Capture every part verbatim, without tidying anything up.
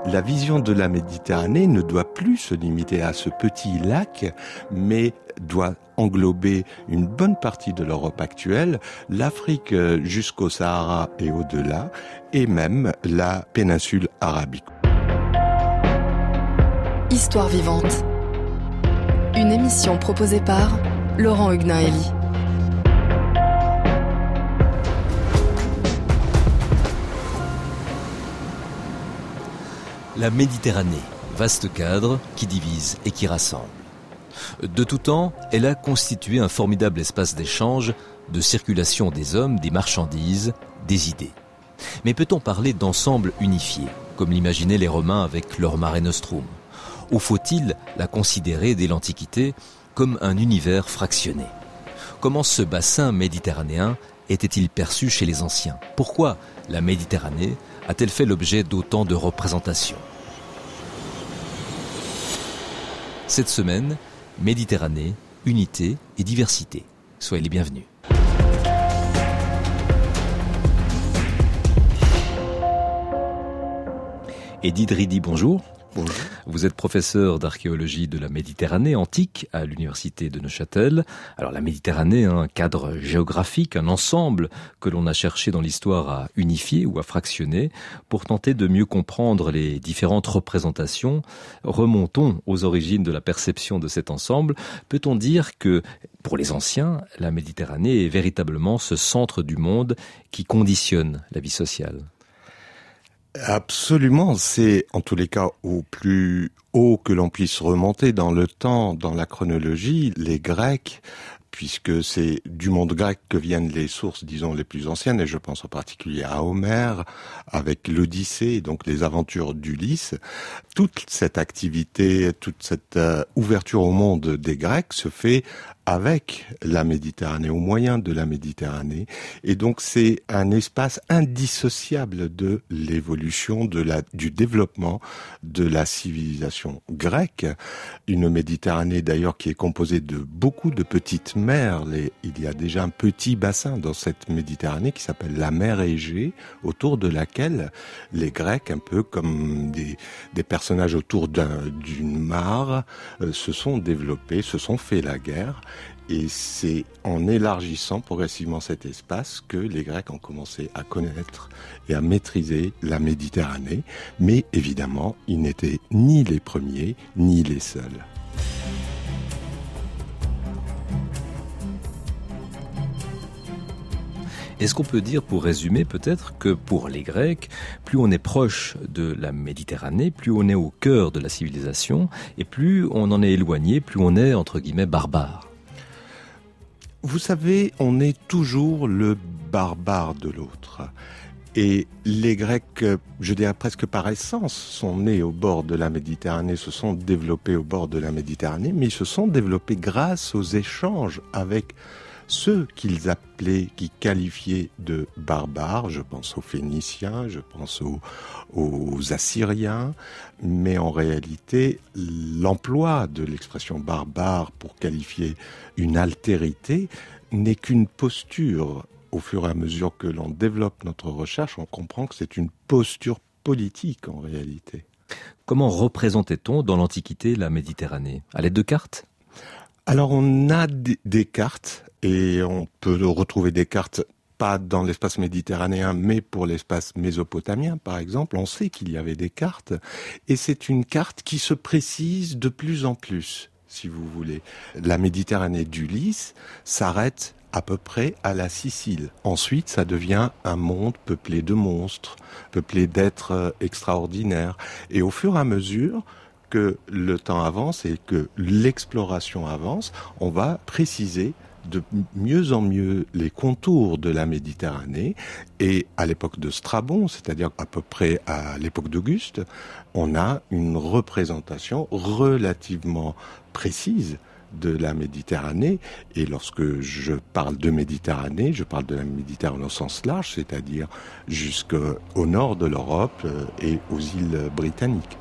la vision de la Méditerranée ne doit plus se limiter à ce petit lac, mais doit englober une bonne partie de l'Europe actuelle, l'Afrique jusqu'au Sahara et au-delà, et même la péninsule arabique. Histoire vivante. Une émission proposée par Laurent Hugnaeli. La Méditerranée, vaste cadre qui divise et qui rassemble. De tout temps, elle a constitué un formidable espace d'échange, de circulation des hommes, des marchandises, des idées. Mais peut-on parler d'ensemble unifié, comme l'imaginaient les Romains avec leur Mare Nostrum ? Ou faut-il la considérer dès l'Antiquité comme un univers fractionné ? Comment ce bassin méditerranéen était-il perçu chez les anciens ? Pourquoi la Méditerranée a-t-elle fait l'objet d'autant de représentations ? Cette semaine, Méditerranée, unité et diversité. Soyez les bienvenus. Eddy Dridi, bonjour. Bonjour. Vous êtes professeur d'archéologie de la Méditerranée antique à l'université de Neuchâtel. Alors la Méditerranée, un cadre géographique, un ensemble que l'on a cherché dans l'histoire à unifier ou à fractionner pour tenter de mieux comprendre les différentes représentations. Remontons aux origines de la perception de cet ensemble. Peut-on dire que, pour les anciens, la Méditerranée est véritablement ce centre du monde qui conditionne la vie sociale ? Absolument, c'est en tous les cas au plus haut que l'on puisse remonter dans le temps, dans la chronologie, les Grecs, puisque c'est du monde grec que viennent les sources, disons, les plus anciennes, et je pense en particulier à Homère, avec l'Odyssée, donc les aventures d'Ulysse. Toute cette activité, toute cette euh, ouverture au monde des Grecs se fait avec la Méditerranée, au moyen de la Méditerranée. Et donc c'est un espace indissociable de l'évolution, de la, du développement de la civilisation grecque. Une Méditerranée d'ailleurs qui est composée de beaucoup de petites mers. Les, il y a déjà un petit bassin dans cette Méditerranée qui s'appelle la mer Égée, autour de laquelle les Grecs, un peu comme des, des personnages autour d'un, d'une mare, euh, se sont développés, se sont fait la guerre. Et c'est en élargissant progressivement cet espace que les Grecs ont commencé à connaître et à maîtriser la Méditerranée. Mais évidemment, ils n'étaient ni les premiers, ni les seuls. Est-ce qu'on peut dire, pour résumer peut-être, que pour les Grecs, plus on est proche de la Méditerranée, plus on est au cœur de la civilisation, et plus on en est éloigné, plus on est, entre guillemets, barbare ? Vous savez, on est toujours le barbare de l'autre. Et les Grecs, je dirais presque par essence, sont nés au bord de la Méditerranée, se sont développés au bord de la Méditerranée, mais ils se sont développés grâce aux échanges avec ceux qu'ils appelaient, qui qualifiaient de barbares. Je pense aux Phéniciens, je pense aux, aux Assyriens, mais en réalité, l'emploi de l'expression barbare pour qualifier une altérité n'est qu'une posture. Au fur et à mesure que l'on développe notre recherche, on comprend que c'est une posture politique en réalité. Comment représentait-on dans l'Antiquité la Méditerranée ? À l'aide de cartes ? Alors on a des, des cartes, et on peut retrouver des cartes pas dans l'espace méditerranéen, mais pour l'espace mésopotamien, par exemple. On sait qu'il y avait des cartes, et c'est une carte qui se précise de plus en plus, si vous voulez. La Méditerranée d'Ulysse s'arrête à peu près à la Sicile. Ensuite, ça devient un monde peuplé de monstres, peuplé d'êtres extraordinaires. Et au fur et à mesure que le temps avance et que l'exploration avance, on va préciser de mieux en mieux les contours de la Méditerranée. Et à l'époque de Strabon, c'est-à-dire à peu près à l'époque d'Auguste, on a une représentation relativement précise de la Méditerranée. Et lorsque je parle de Méditerranée, je parle de la Méditerranée au sens large, c'est-à-dire jusqu'au nord de l'Europe et aux îles britanniques.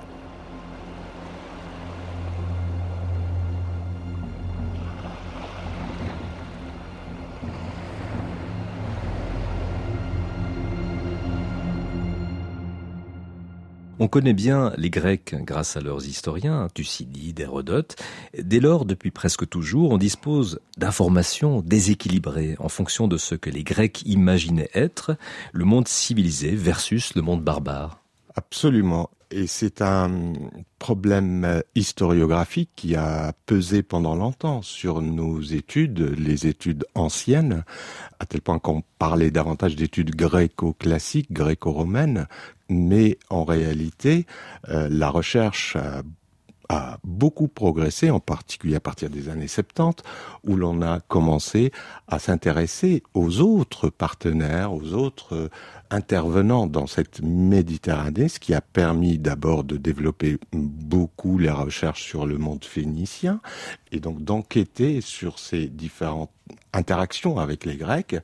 On connaît bien les Grecs grâce à leurs historiens, Thucydide, Hérodote. Dès lors, depuis presque toujours, on dispose d'informations déséquilibrées en fonction de ce que les Grecs imaginaient être le monde civilisé versus le monde barbare. Absolument. Et c'est un problème historiographique qui a pesé pendant longtemps sur nos études, les études anciennes, à tel point qu'on parlait davantage d'études gréco-classiques, gréco-romaines, mais en réalité, euh, la recherche a a beaucoup progressé, en particulier à partir des années soixante-dix, où l'on a commencé à s'intéresser aux autres partenaires, aux autres intervenants dans cette Méditerranée, ce qui a permis d'abord de développer beaucoup les recherches sur le monde phénicien, et donc d'enquêter sur ces différentes interactions avec les Grecs,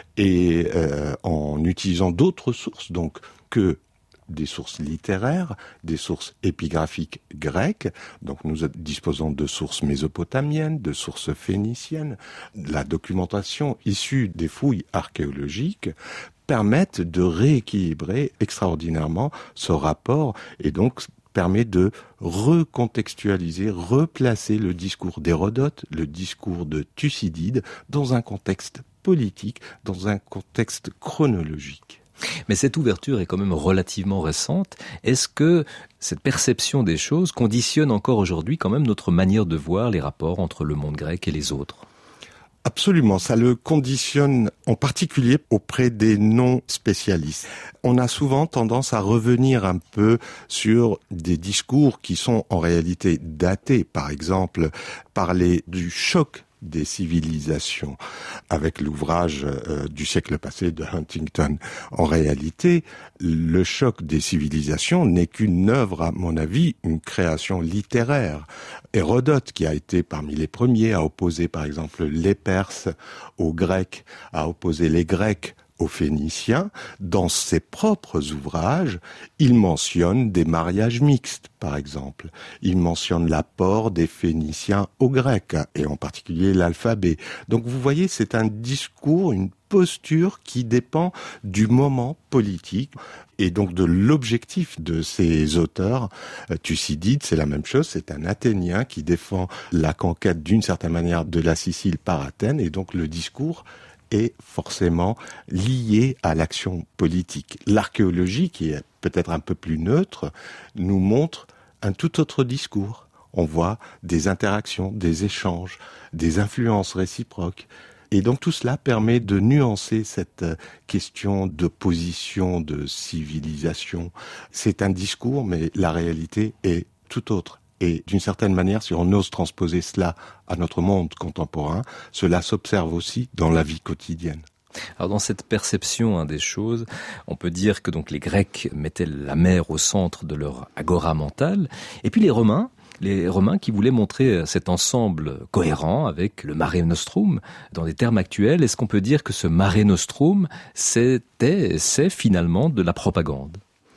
et euh, en utilisant d'autres sources, donc que des sources littéraires, des sources épigraphiques grecques. Donc nous disposons de sources mésopotamiennes, de sources phéniciennes. La documentation issue des fouilles archéologiques permettent de rééquilibrer extraordinairement ce rapport et donc permet de recontextualiser, replacer le discours d'Hérodote, le discours de Thucydide dans un contexte politique, dans un contexte chronologique. Mais cette ouverture est quand même relativement récente. Est-ce que cette perception des choses conditionne encore aujourd'hui quand même notre manière de voir les rapports entre le monde grec et les autres ? Absolument, ça le conditionne en particulier auprès des non-spécialistes. On a souvent tendance à revenir un peu sur des discours qui sont en réalité datés. Par exemple, parler du choc des civilisations, avec l'ouvrage euh, du siècle passé de Huntington. En réalité, le choc des civilisations n'est qu'une œuvre, à mon avis, une création littéraire. Hérodote, qui a été parmi les premiers à opposer, par exemple, les Perses aux Grecs, à opposer les Grecs aux Phéniciens, dans ses propres ouvrages, il mentionne des mariages mixtes, par exemple. Il mentionne l'apport des Phéniciens aux Grecs, et en particulier l'alphabet. Donc vous voyez, c'est un discours, une posture qui dépend du moment politique et donc de l'objectif de ces auteurs. Thucydide, c'est la même chose, c'est un Athénien qui défend la conquête d'une certaine manière de la Sicile par Athènes, et donc le discours est forcément lié à l'action politique. L'archéologie, qui est peut-être un peu plus neutre, nous montre un tout autre discours. On voit des interactions, des échanges, des influences réciproques. Et donc tout cela permet de nuancer cette question de position, de civilisation. C'est un discours, mais la réalité est tout autre. Et d'une certaine manière, si on ose transposer cela à notre monde contemporain, cela s'observe aussi dans la vie quotidienne. Alors dans cette perception hein, des choses, on peut dire que donc les Grecs mettaient la mer au centre de leur agora mentale, et puis les Romains, les Romains qui voulaient montrer cet ensemble cohérent avec le Mare Nostrum. Dans des termes actuels, est-ce qu'on peut dire que ce Mare Nostrum, c'était, c'est finalement de la propagande ?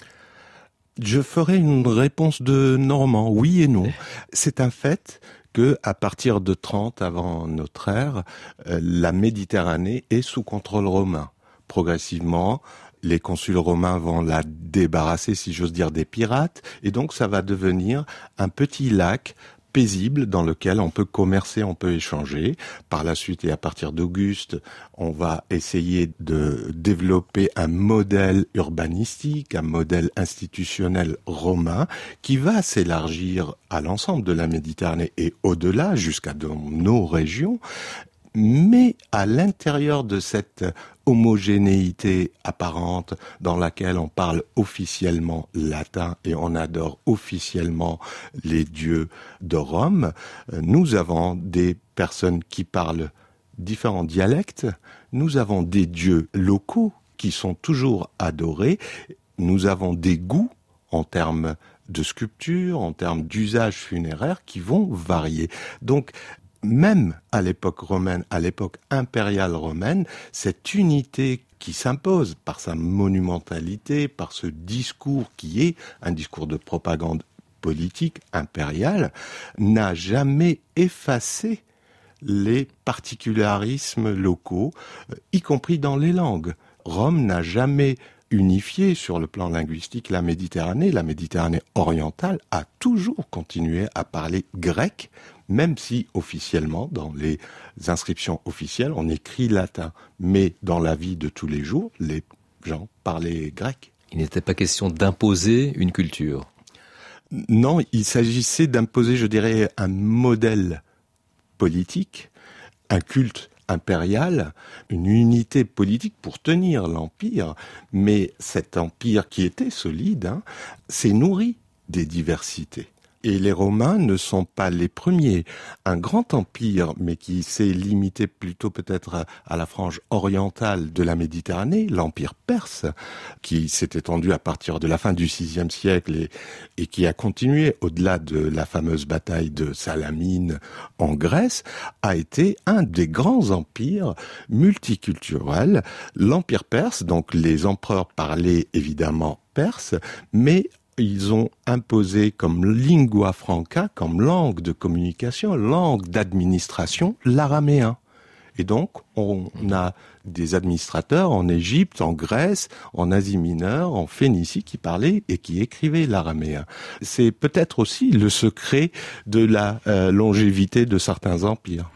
Je ferai une réponse de Normand, oui et non. C'est un fait que, à partir de trente avant notre ère, euh, la Méditerranée est sous contrôle romain. Progressivement, les consuls romains vont la débarrasser, si j'ose dire, des pirates, et donc ça va devenir un petit lac paisible dans lequel on peut commercer, on peut échanger. Par la suite et à partir d'Auguste, on va essayer de développer un modèle urbanistique, un modèle institutionnel romain qui va s'élargir à l'ensemble de la Méditerranée et au-delà, jusqu'à dans nos régions. Mais à l'intérieur de cette homogénéité apparente dans laquelle on parle officiellement latin et on adore officiellement les dieux de Rome, nous avons des personnes qui parlent différents dialectes, nous avons des dieux locaux qui sont toujours adorés, nous avons des goûts en termes de sculpture, en termes d'usages funéraires qui vont varier. Donc, même à l'époque romaine, à l'époque impériale romaine, cette unité qui s'impose par sa monumentalité, par ce discours qui est un discours de propagande politique impériale, n'a jamais effacé les particularismes locaux, y compris dans les langues. Rome n'a jamais unifié sur le plan linguistique la Méditerranée. La Méditerranée orientale a toujours continué à parler grec, même si officiellement, dans les inscriptions officielles, on écrit latin. Mais dans la vie de tous les jours, les gens parlaient grec. Il n'était pas question d'imposer une culture. Non, il s'agissait d'imposer, je dirais, un modèle politique, un culte impérial, une unité politique pour tenir l'empire. Mais cet empire qui était solide, hein, s'est nourri des diversités. Et les Romains ne sont pas les premiers. Un grand empire, mais qui s'est limité plutôt peut-être à la frange orientale de la Méditerranée, l'empire perse, qui s'est étendu à partir de la fin du sixième siècle et, et qui a continué au-delà de la fameuse bataille de Salamine en Grèce, a été un des grands empires multiculturels. L'empire perse, donc les empereurs parlaient évidemment perse, mais ils ont imposé comme lingua franca, comme langue de communication, langue d'administration, l'araméen. Et donc, on a des administrateurs en Égypte, en Grèce, en Asie mineure, en Phénicie qui parlaient et qui écrivaient l'araméen. C'est peut-être aussi le secret de la euh, longévité de certains empires.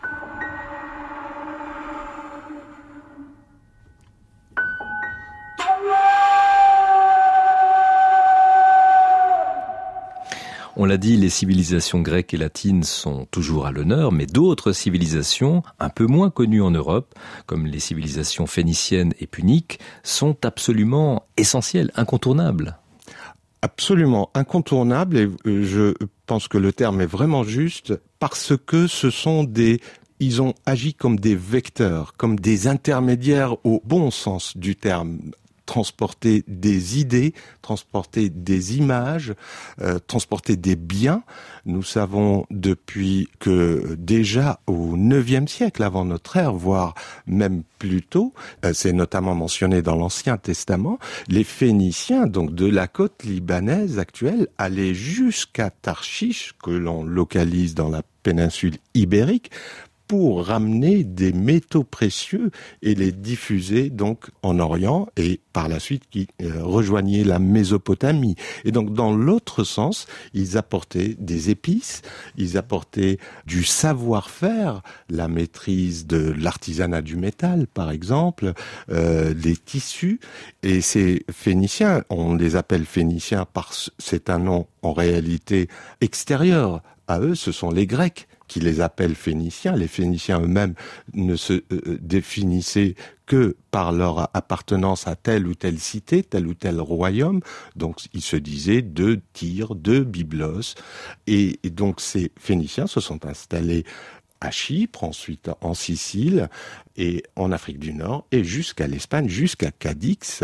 On l'a dit, les civilisations grecques et latines sont toujours à l'honneur, mais d'autres civilisations, un peu moins connues en Europe, comme les civilisations phéniciennes et puniques, sont absolument essentielles, incontournables. Absolument incontournables, et je pense que le terme est vraiment juste, parce que ce sont des... Ils ont agi comme des vecteurs, comme des intermédiaires au bon sens du terme. Transporter des idées, transporter des images, euh, transporter des biens. Nous savons depuis que déjà au neuvième siècle avant notre ère, voire même plus tôt, euh, c'est notamment mentionné dans l'Ancien Testament, les Phéniciens, donc de la côte libanaise actuelle, allaient jusqu'à Tarshish, que l'on localise dans la péninsule ibérique, pour ramener des métaux précieux et les diffuser donc en Orient et par la suite qui euh, rejoignaient la Mésopotamie. Et donc dans l'autre sens, ils apportaient des épices, ils apportaient du savoir-faire, la maîtrise de l'artisanat du métal par exemple, euh, les tissus. Et ces Phéniciens, on les appelle Phéniciens parce que c'est un nom en réalité extérieur à eux, ce sont les Grecs qui les appellent Phéniciens. Les Phéniciens eux-mêmes ne se euh, définissaient que par leur appartenance à telle ou telle cité, tel ou tel royaume. Donc ils se disaient de Tyr, de Byblos. Et, et donc ces Phéniciens se sont installés à Chypre, ensuite en Sicile et en Afrique du Nord et jusqu'à l'Espagne, jusqu'à Cadix.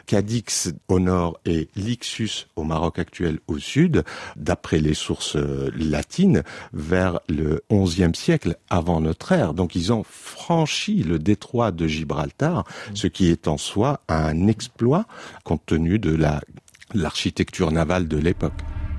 Cadix au nord et Lixus au Maroc actuel au sud, d'après les sources latines, vers le onzième siècle avant notre ère. Donc ils ont franchi le détroit de Gibraltar, ce qui est en soi un exploit compte tenu de la, l'architecture navale de l'époque.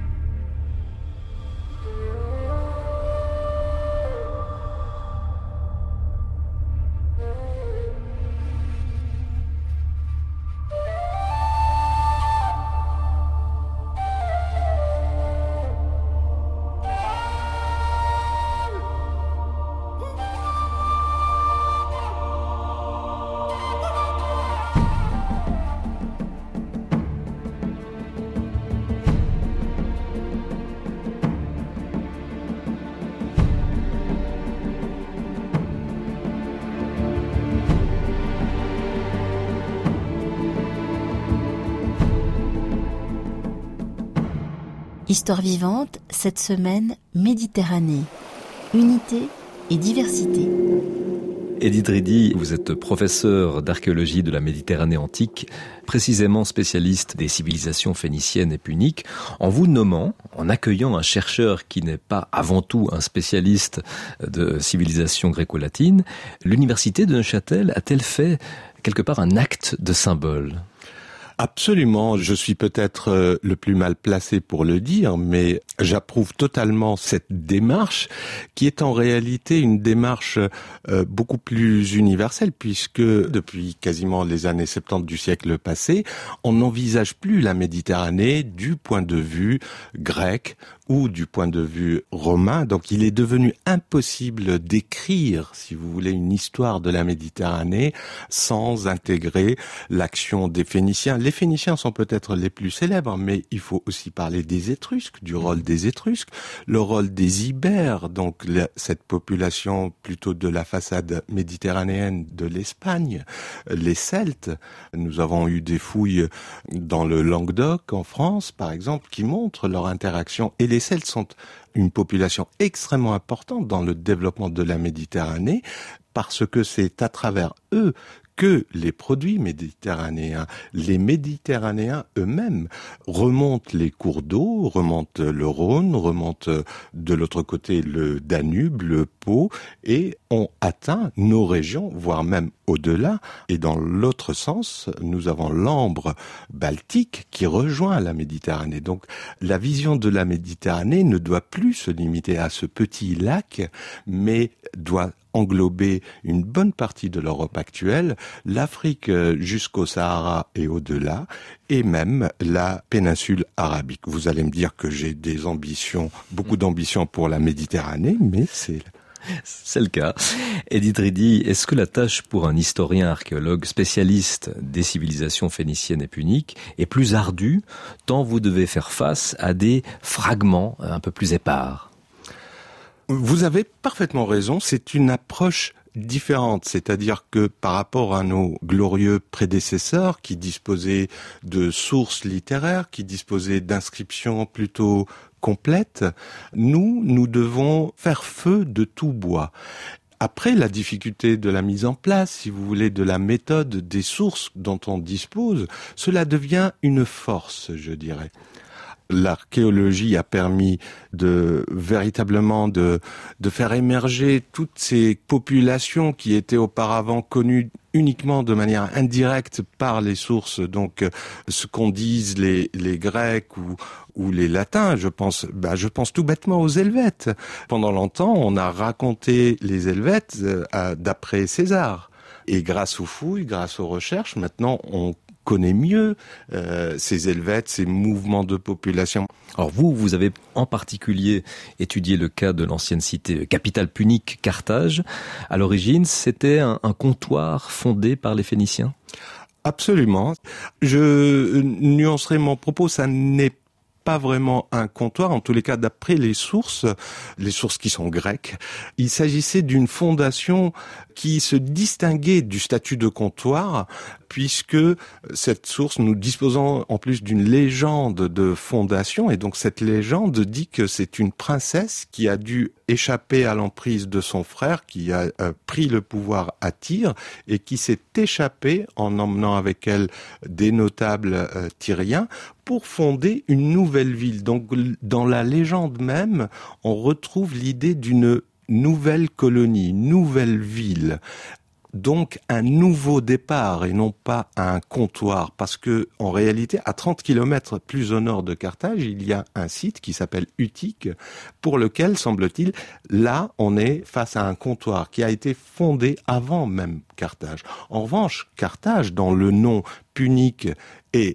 Histoire vivante, cette semaine, Méditerranée, unité et diversité. Edith Ridy, vous êtes professeur d'archéologie de la Méditerranée antique, précisément spécialiste des civilisations phéniciennes et puniques. En vous nommant, en accueillant un chercheur qui n'est pas avant tout un spécialiste de civilisation gréco-latine, l'université de Neuchâtel a-t-elle fait quelque part un acte de symbole ? Absolument, je suis peut-être le plus mal placé pour le dire, mais j'approuve totalement cette démarche qui est en réalité une démarche euh, beaucoup plus universelle puisque depuis quasiment les années soixante-dix du siècle passé, on n'envisage plus la Méditerranée du point de vue grec ou du point de vue romain. Donc il est devenu impossible d'écrire, si vous voulez, une histoire de la Méditerranée sans intégrer l'action des Phéniciens. Les Phéniciens sont peut-être les plus célèbres, mais il faut aussi parler des Étrusques, du rôle des Étrusques, le rôle des Ibères, donc la, cette population plutôt de la façade méditerranéenne de l'Espagne, les Celtes. Nous avons eu des fouilles dans le Languedoc, en France, par exemple, qui montrent leur interaction. Et les Celtes sont une population extrêmement importante dans le développement de la Méditerranée, parce que c'est à travers eux que les produits méditerranéens, les Méditerranéens eux-mêmes remontent les cours d'eau, remontent le Rhône, remontent de l'autre côté le Danube, le Pô, et ont atteint nos régions, voire même au-delà. Et dans l'autre sens, nous avons l'ambre baltique qui rejoint la Méditerranée. Donc la vision de la Méditerranée ne doit plus se limiter à ce petit lac, mais doit englober une bonne partie de l'Europe actuelle, l'Afrique jusqu'au Sahara et au-delà, et même la péninsule arabique. Vous allez me dire que j'ai des ambitions, beaucoup d'ambitions pour la Méditerranée, mais c'est... C'est le cas. Edith Ridy, est-ce que la tâche pour un historien archéologue spécialiste des civilisations phéniciennes et puniques est plus ardue, tant vous devez faire face à des fragments un peu plus épars? Vous avez parfaitement raison, c'est une approche différente, c'est-à-dire que par rapport à nos glorieux prédécesseurs qui disposaient de sources littéraires, qui disposaient d'inscriptions plutôt complètes, nous, nous devons faire feu de tout bois. Après, la difficulté de la mise en place, si vous voulez, de la méthode des sources dont on dispose, cela devient une force, je dirais. L'archéologie a permis de véritablement de, de faire émerger toutes ces populations qui étaient auparavant connues uniquement de manière indirecte par les sources, donc ce qu'ont disent les, les Grecs ou, ou les Latins. Je pense, bah, je pense tout bêtement aux Helvètes. Pendant longtemps, on a raconté les Helvètes euh, d'après César. Et grâce aux fouilles, grâce aux recherches, maintenant on connaît mieux euh, ces Helvètes, ces mouvements de population. Alors vous, vous avez en particulier étudié le cas de l'ancienne cité capitale punique Carthage. À l'origine, c'était un, un comptoir fondé par les Phéniciens? Absolument. Je nuancerai mon propos, ça n'est pas vraiment un comptoir, en tous les cas d'après les sources, les sources qui sont grecques. Il s'agissait d'une fondation qui se distinguait du statut de comptoir, puisque cette source, nous disposons en plus d'une légende de fondation, et donc cette légende dit que c'est une princesse qui a dû échapper à l'emprise de son frère, qui a euh, pris le pouvoir à Tyr, et qui s'est échappée en emmenant avec elle des notables euh, tyriens, pour fonder une nouvelle ville. Donc, dans la légende même, on retrouve l'idée d'une nouvelle colonie, une nouvelle ville. Donc, un nouveau départ et non pas un comptoir. Parce que, en réalité, à trente kilomètres plus au nord de Carthage, il y a un site qui s'appelle Utique, pour lequel, semble-t-il, là, on est face à un comptoir qui a été fondé avant même Carthage. En revanche, Carthage, dans le nom punique et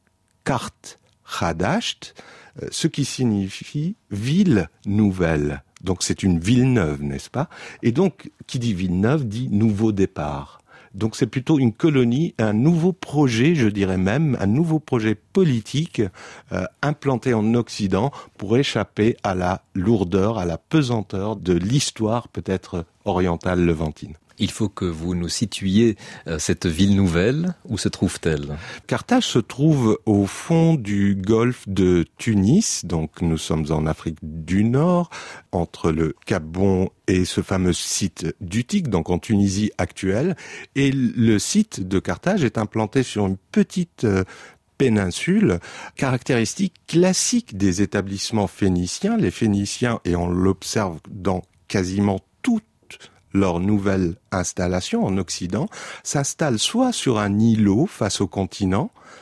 Kart Hadasht, ce qui signifie ville nouvelle. Donc c'est une ville neuve, n'est-ce pas? Et donc, qui dit ville neuve, dit nouveau départ. Donc c'est plutôt une colonie, un nouveau projet, je dirais même, un nouveau projet politique euh, implanté en Occident pour échapper à la lourdeur, à la pesanteur de l'histoire peut-être orientale levantine. Il faut que vous nous situiez euh, cette ville nouvelle. Où se trouve-t-elle? Carthage se trouve au fond du golfe de Tunis, donc nous sommes en Afrique du Nord, entre le Cap Bon et ce fameux site d'Utique, donc en Tunisie actuelle. Et le site de Carthage est implanté sur une petite euh, péninsule, caractéristique classique des établissements phéniciens. Les Phéniciens, et on l'observe dans quasiment toutes leur nouvelle installation en Occident, s'installe soit sur un îlot face au continent,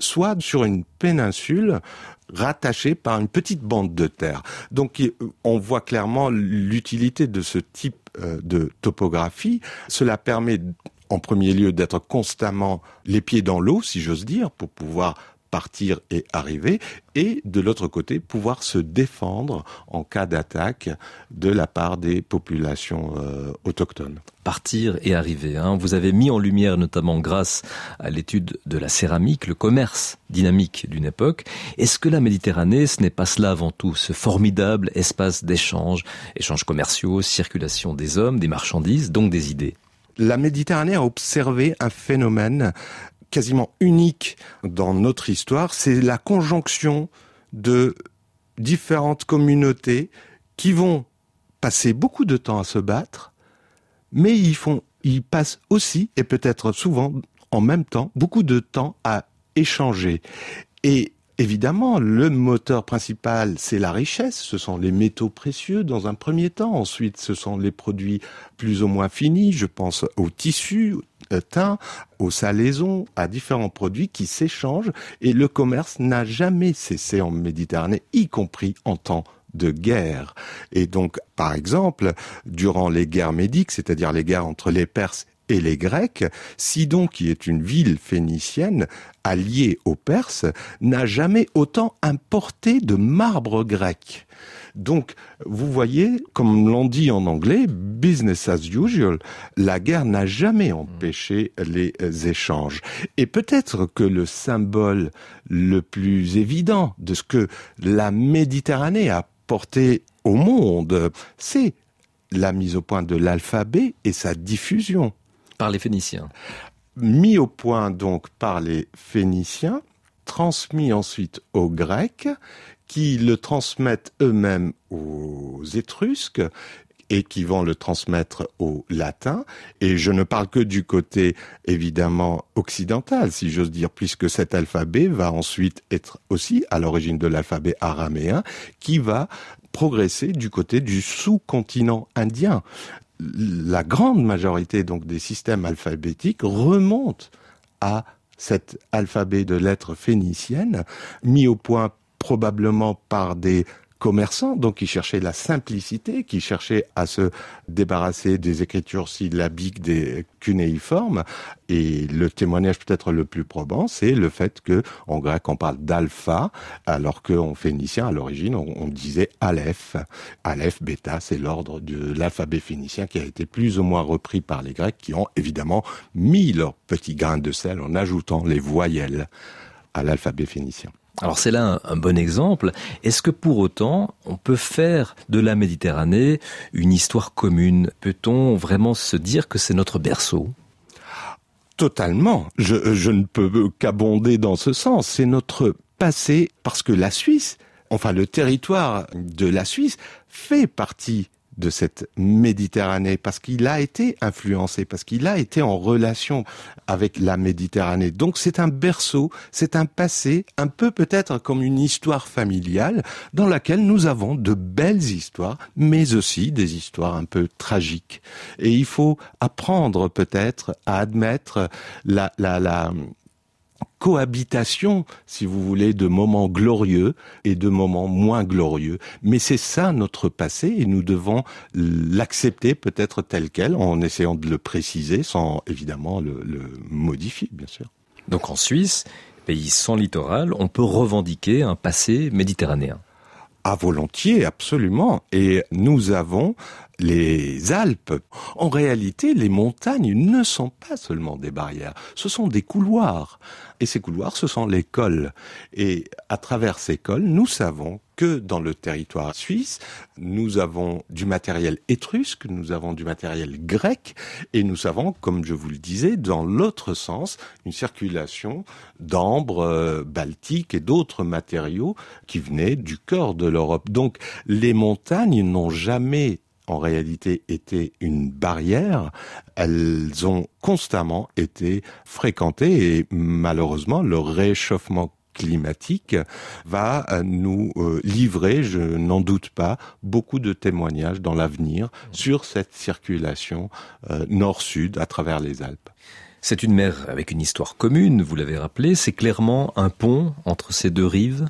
soit sur une péninsule rattachée par une petite bande de terre. Donc on voit clairement l'utilité de ce type de topographie. Cela permet en premier lieu d'être constamment les pieds dans l'eau, si j'ose dire, pour pouvoir partir et arriver, et de l'autre côté, pouvoir se défendre en cas d'attaque de la part des populations euh, autochtones. Partir et arriver, hein. Vous avez mis en lumière, notamment grâce à l'étude de la céramique, le commerce dynamique d'une époque. Est-ce que la Méditerranée, ce n'est pas cela avant tout, ce formidable espace d'échange, échanges commerciaux, circulation des hommes, des marchandises, donc des idées? La Méditerranée a observé un phénomène quasiment unique dans notre histoire, c'est la conjonction de différentes communautés qui vont passer beaucoup de temps à se battre, mais ils font, ils passent aussi, et peut-être souvent en même temps, beaucoup de temps à échanger. Et évidemment, le moteur principal, c'est la richesse. Ce sont les métaux précieux dans un premier temps. Ensuite, ce sont les produits plus ou moins finis. Je pense aux tissus, teint, aux salaisons, à différents produits qui s'échangent. Et le commerce n'a jamais cessé en Méditerranée, y compris en temps de guerre. Et donc, par exemple, durant les guerres médiques, c'est-à-dire les guerres entre les Perses et les Grecs, Sidon, qui est une ville phénicienne alliée aux Perses, n'a jamais autant importé de marbre grec. Donc, vous voyez, comme l'on dit en anglais, business as usual, la guerre n'a jamais empêché les échanges. Et peut-être que le symbole le plus évident de ce que la Méditerranée a porté au monde, c'est la mise au point de l'alphabet et sa diffusion. Par les Phéniciens. Mis au point donc par les Phéniciens, transmis ensuite aux Grecs, qui le transmettent eux-mêmes aux Étrusques et qui vont le transmettre aux Latins. Et je ne parle que du côté, évidemment, occidental, si j'ose dire, puisque cet alphabet va ensuite être aussi à l'origine de l'alphabet araméen, qui va progresser du côté du sous-continent indien. La grande majorité donc des systèmes alphabétiques remontent à cet alphabet de lettres phéniciennes, mis au point probablement par des commerçants, donc qui cherchaient la simplicité, qui cherchaient à se débarrasser des écritures syllabiques, des cunéiformes. Et le témoignage peut-être le plus probant, c'est le fait que en grec on parle d'alpha, alors qu'en phénicien à l'origine on, on disait aleph. Aleph, bêta, c'est l'ordre de l'alphabet phénicien qui a été plus ou moins repris par les Grecs, qui ont évidemment mis leur petit grain de sel en ajoutant les voyelles à l'alphabet phénicien. Alors c'est là un, un bon exemple. Est-ce que pour autant, on peut faire de la Méditerranée une histoire commune? Peut-on vraiment se dire que c'est notre berceau? Totalement. Je, je ne peux qu'abonder dans ce sens. C'est notre passé, parce que la Suisse, enfin le territoire de la Suisse, fait partie de cette Méditerranée, parce qu'il a été influencé, parce qu'il a été en relation avec la Méditerranée. Donc c'est un berceau, c'est un passé, un peu peut-être comme une histoire familiale, dans laquelle nous avons de belles histoires, mais aussi des histoires un peu tragiques. Et il faut apprendre peut-être à admettre la, la, la cohabitation, si vous voulez, de moments glorieux et de moments moins glorieux. Mais c'est ça notre passé et nous devons l'accepter peut-être tel quel en essayant de le préciser sans évidemment le, le modifier, bien sûr. Donc en Suisse, pays sans littoral, on peut revendiquer un passé méditerranéen. À volontiers, absolument. Et nous avons les Alpes. En réalité, les montagnes ne sont pas seulement des barrières, ce sont des couloirs. Et ces couloirs, ce sont les cols. Et à travers ces cols, nous savons que dans le territoire suisse, nous avons du matériel étrusque, nous avons du matériel grec, et nous avons, comme je vous le disais, dans l'autre sens, une circulation d'ambre euh, baltique et d'autres matériaux qui venaient du cœur de l'Europe. Donc, les montagnes n'ont jamais en réalité été une barrière, elles ont constamment été fréquentées et malheureusement le réchauffement climatique va nous euh, livrer, je n'en doute pas, beaucoup de témoignages dans l'avenir sur cette circulation euh, nord-sud à travers les Alpes. C'est une mer avec une histoire commune, vous l'avez rappelé, c'est clairement un pont entre ces deux rives?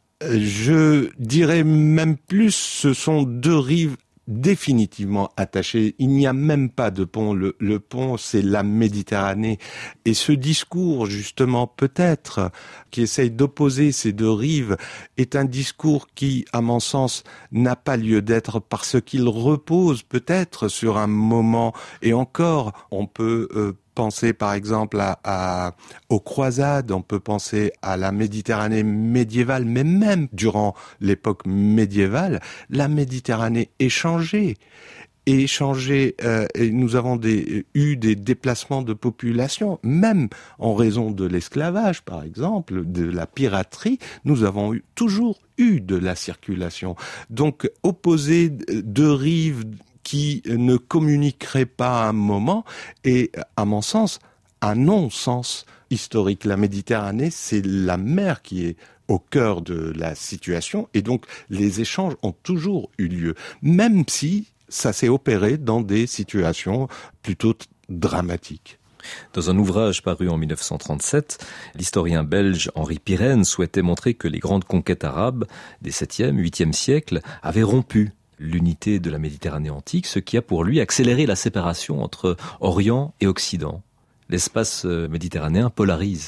Je dirais même plus, ce sont deux rives définitivement attachées. Il n'y a même pas de pont. Le, le pont, c'est la Méditerranée. Et ce discours, justement, peut-être, qui essaye d'opposer ces deux rives, est un discours qui, à mon sens, n'a pas lieu d'être parce qu'il repose peut-être sur un moment. Et encore, on peut euh, penser par exemple à, à, aux croisades, on peut penser à la Méditerranée médiévale, mais même durant l'époque médiévale, la Méditerranée est changée. Et changé, euh, et nous avons des, eu des déplacements de population, même en raison de l'esclavage, par exemple, de la piraterie, nous avons eu, toujours eu de la circulation. Donc, opposer deux rives qui ne communiqueraient pas à un moment est, à mon sens, un non-sens historique. La Méditerranée, c'est la mer qui est au cœur de la situation, et donc les échanges ont toujours eu lieu, même si ça s'est opéré dans des situations plutôt t- dramatiques. Dans un ouvrage paru en dix-neuf cent trente-sept, l'historien belge Henri Pirenne souhaitait montrer que les grandes conquêtes arabes des septième, huitième siècles avaient rompu l'unité de la Méditerranée antique, ce qui a pour lui accéléré la séparation entre Orient et Occident. L'espace méditerranéen polarise.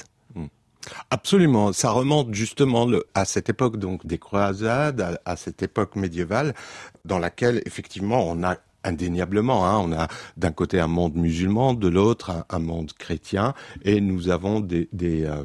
Absolument, ça remonte justement le, à cette époque donc des croisades, à, à cette époque médiévale, dans laquelle effectivement on a indéniablement, hein, on a d'un côté un monde musulman, de l'autre un, un monde chrétien, et nous avons des, des euh,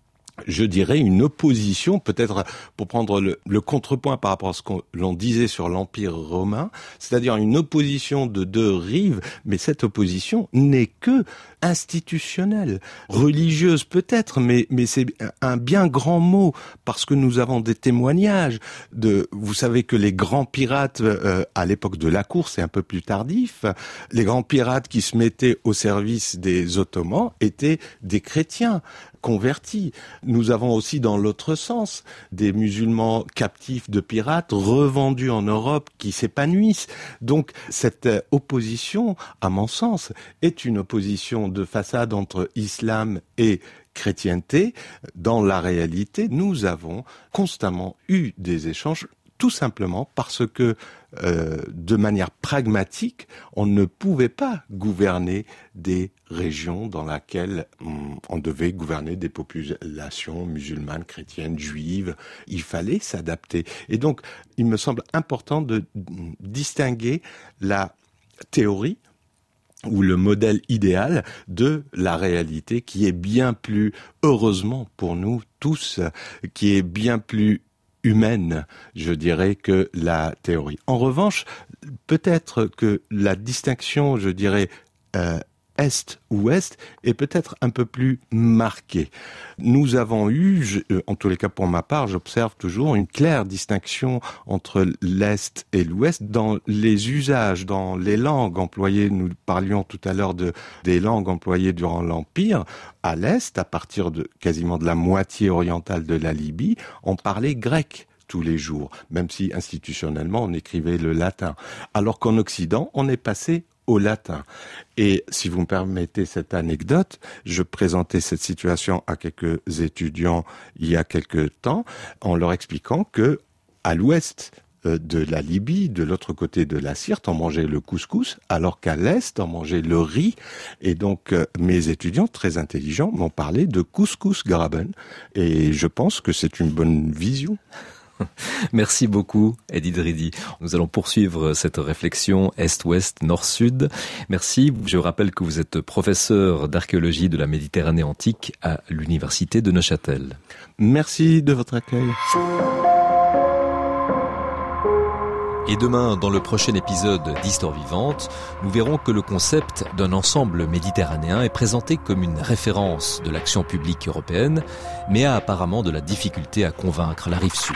je dirais une opposition, peut-être pour prendre le, le contrepoint par rapport à ce que l'on disait sur l'Empire romain, c'est-à-dire une opposition de deux rives, mais cette opposition n'est que institutionnelle, religieuse peut-être, mais, mais c'est un bien grand mot, parce que nous avons des témoignages de, vous savez que les grands pirates, euh, à l'époque de la cour, c'est un peu plus tardif, les grands pirates qui se mettaient au service des Ottomans étaient des chrétiens convertis. Nous avons aussi dans l'autre sens des musulmans captifs de pirates revendus en Europe qui s'épanouissent. Donc cette opposition, à mon sens, est une opposition de façade entre islam et chrétienté. Dans la réalité, nous avons constamment eu des échanges, tout simplement parce que, euh, de manière pragmatique, on ne pouvait pas gouverner des régions dans lesquelles on, on devait gouverner des populations musulmanes, chrétiennes, juives. Il fallait s'adapter. Et donc, il me semble important de distinguer la théorie ou le modèle idéal de la réalité qui est bien plus, heureusement pour nous tous, qui est bien plus humaine, je dirais, que la théorie. En revanche, peut-être que la distinction, je dirais, euh, Est-Ouest est peut-être un peu plus marquée. Nous avons eu, je, en tous les cas pour ma part, j'observe toujours une claire distinction entre l'Est et l'Ouest dans les usages, dans les langues employées. Nous parlions tout à l'heure de, des langues employées durant l'Empire. À l'Est, à partir de quasiment de la moitié orientale de la Libye, on parlait grec tous les jours, même si institutionnellement on écrivait le latin. Alors qu'en Occident, on est passé au latin. Et si vous me permettez cette anecdote, je présentais cette situation à quelques étudiants il y a quelque temps, en leur expliquant que à l'ouest de la Libye, de l'autre côté de la Sirte, on mangeait le couscous, alors qu'à l'est, on mangeait le riz. Et donc, mes étudiants, très intelligents, m'ont parlé de couscous-graben. Et je pense que c'est une bonne vision. Merci beaucoup, Eddie Dridi. Nous allons poursuivre cette réflexion Est-Ouest, Nord-Sud. Merci. Je rappelle que vous êtes professeur d'archéologie de la Méditerranée antique à l'Université de Neuchâtel. Merci de votre accueil. Et demain, dans le prochain épisode d'Histoire vivante, nous verrons que le concept d'un ensemble méditerranéen est présenté comme une référence de l'action publique européenne, mais a apparemment de la difficulté à convaincre la rive sud.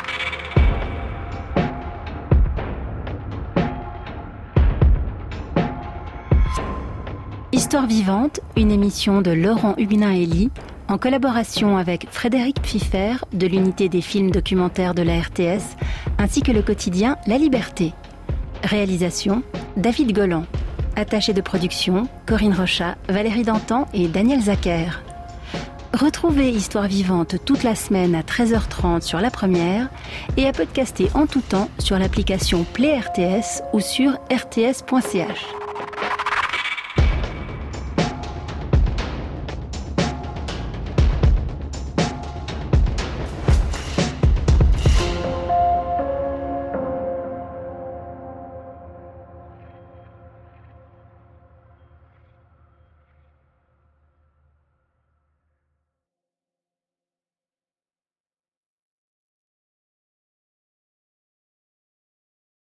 Histoire vivante, une émission de Laurent Huguenin-Elie, en collaboration avec Frédéric Pfiffer de l'unité des films documentaires de la R T S, ainsi que le quotidien La Liberté. Réalisation, David Golan. Attachés de production, Corinne Rochat, Valérie Dantan et Daniel Zacher. Retrouvez Histoire vivante toute la semaine à treize heures trente sur La Première et à podcaster en tout temps sur l'application Play R T S ou sur r t s point c h.